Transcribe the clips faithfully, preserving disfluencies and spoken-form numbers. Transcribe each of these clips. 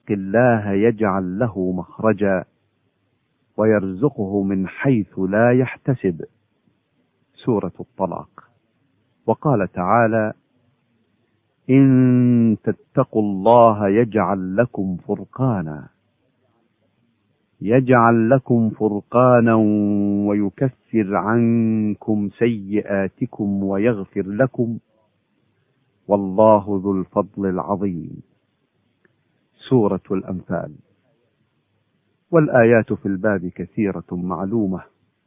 الله يجعل له مخرجا ويرزقه من حيث لا يحتسب. سورة الطلاق. وقال تعالى: إن تتقوا الله يجعل لكم فرقانا يجعل لكم فرقانا ويكفر عنكم سيئاتكم ويغفر لكم والله ذو الفضل العظيم. سورة الأنفال. والآيات في الباب كثيرة معلومة.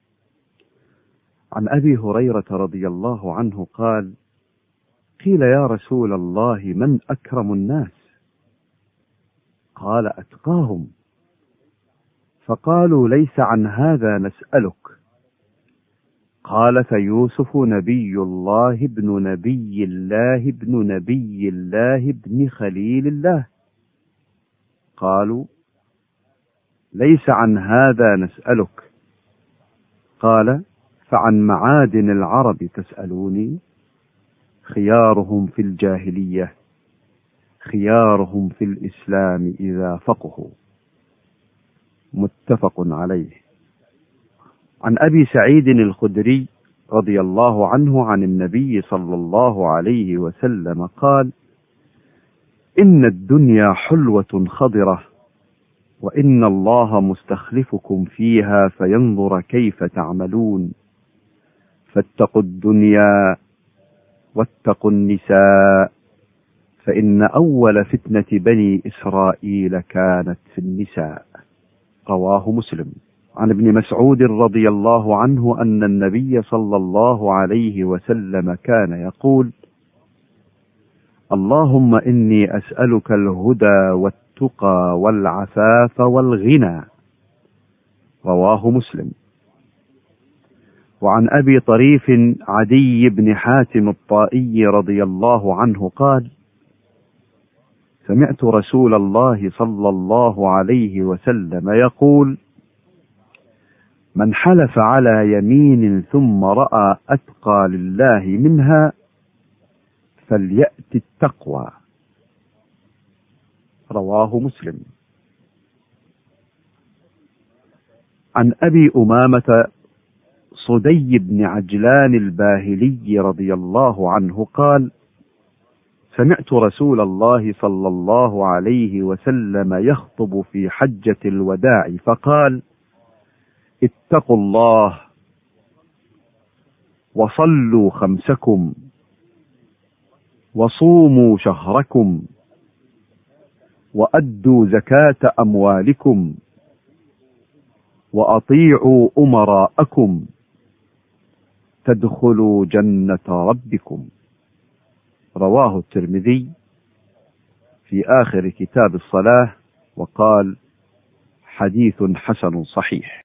عن أبي هريرة رضي الله عنه قال: قيل يا رسول الله من أكرم الناس؟ قال: أتقاهم. فقالوا: ليس عن هذا نسألك. قال: فيوسف نبي الله ابن نبي الله ابن نبي الله ابن خليل الله. قالوا: ليس عن هذا نسألك. قال: فعن معادن العرب تسألوني؟ خيارهم في الجاهلية خيارهم في الإسلام إذا فقهوا. متفق عليه. عن أبي سعيد الخدري رضي الله عنه عن النبي صلى الله عليه وسلم قال: إن الدنيا حلوة خضرة، وإن الله مستخلفكم فيها فينظر كيف تعملون، فاتقوا الدنيا واتقوا النساء، فإن أول فتنة بني إسرائيل كانت في النساء. رواه مسلم. عن ابن مسعود رضي الله عنه أن النبي صلى الله عليه وسلم كان يقول: اللهم إني أسألك الهدى والتقى والعفاف والغنى. رواه مسلم. وعن أبي طريف عدي بن حاتم الطائي رضي الله عنه قال: سمعت رسول الله صلى الله عليه وسلم يقول: من حلف على يمين ثم رأى أتقى لله منها فليأت التقوى. رواه مسلم. عن أبي أمامة صدي بن عجلان الباهلي رضي الله عنه قال: سمعت رسول الله صلى الله عليه وسلم يخطب في حجة الوداع فقال: اتقوا الله وصلوا خمسكم وصوموا شهركم وأدوا زكاة أموالكم وأطيعوا أمراءكم تدخلوا جنة ربكم. رواه الترمذي في آخر كتاب الصلاة، وقال: حديث حسن صحيح.